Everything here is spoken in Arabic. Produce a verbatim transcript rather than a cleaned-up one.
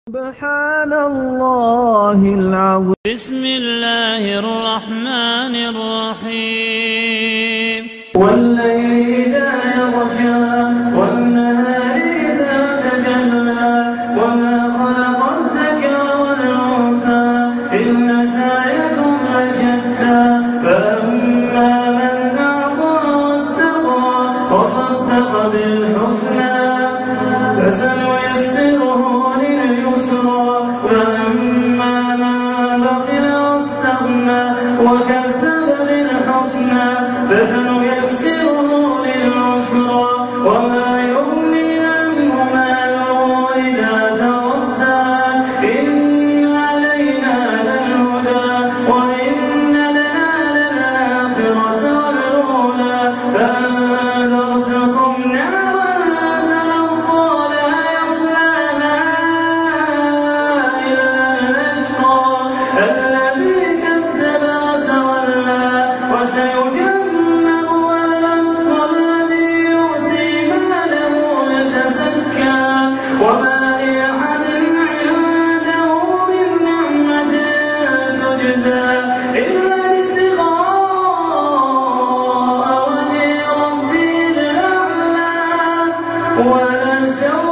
سبحان الله العظيم. بسم الله الرحمن الرحيم. والليل إذا يغشى والنهار إذا تجلى وما خلق الذكر والأنثى إن سعيكم لشتى فأما من أعطى واتقى وصدق بالحسنى فسنيسره لليسرى وأما من بخل واستغنى وكذب بالحسنى فسنيسره للعسرى وما يغني عنه ماله إذا تردى إن علينا للهدى وإن لنا للآخرة والأولى فأنذرتكم نارا تلظى لا يصلاها إلا الأشقى الذي كذب وتولى وسيجنبها الأتقى الذي يؤتي ماله يتزكى وما لأحد عنده من نعمة تجزى إلا ابتغاء وجه ربه الأعلى ولسوف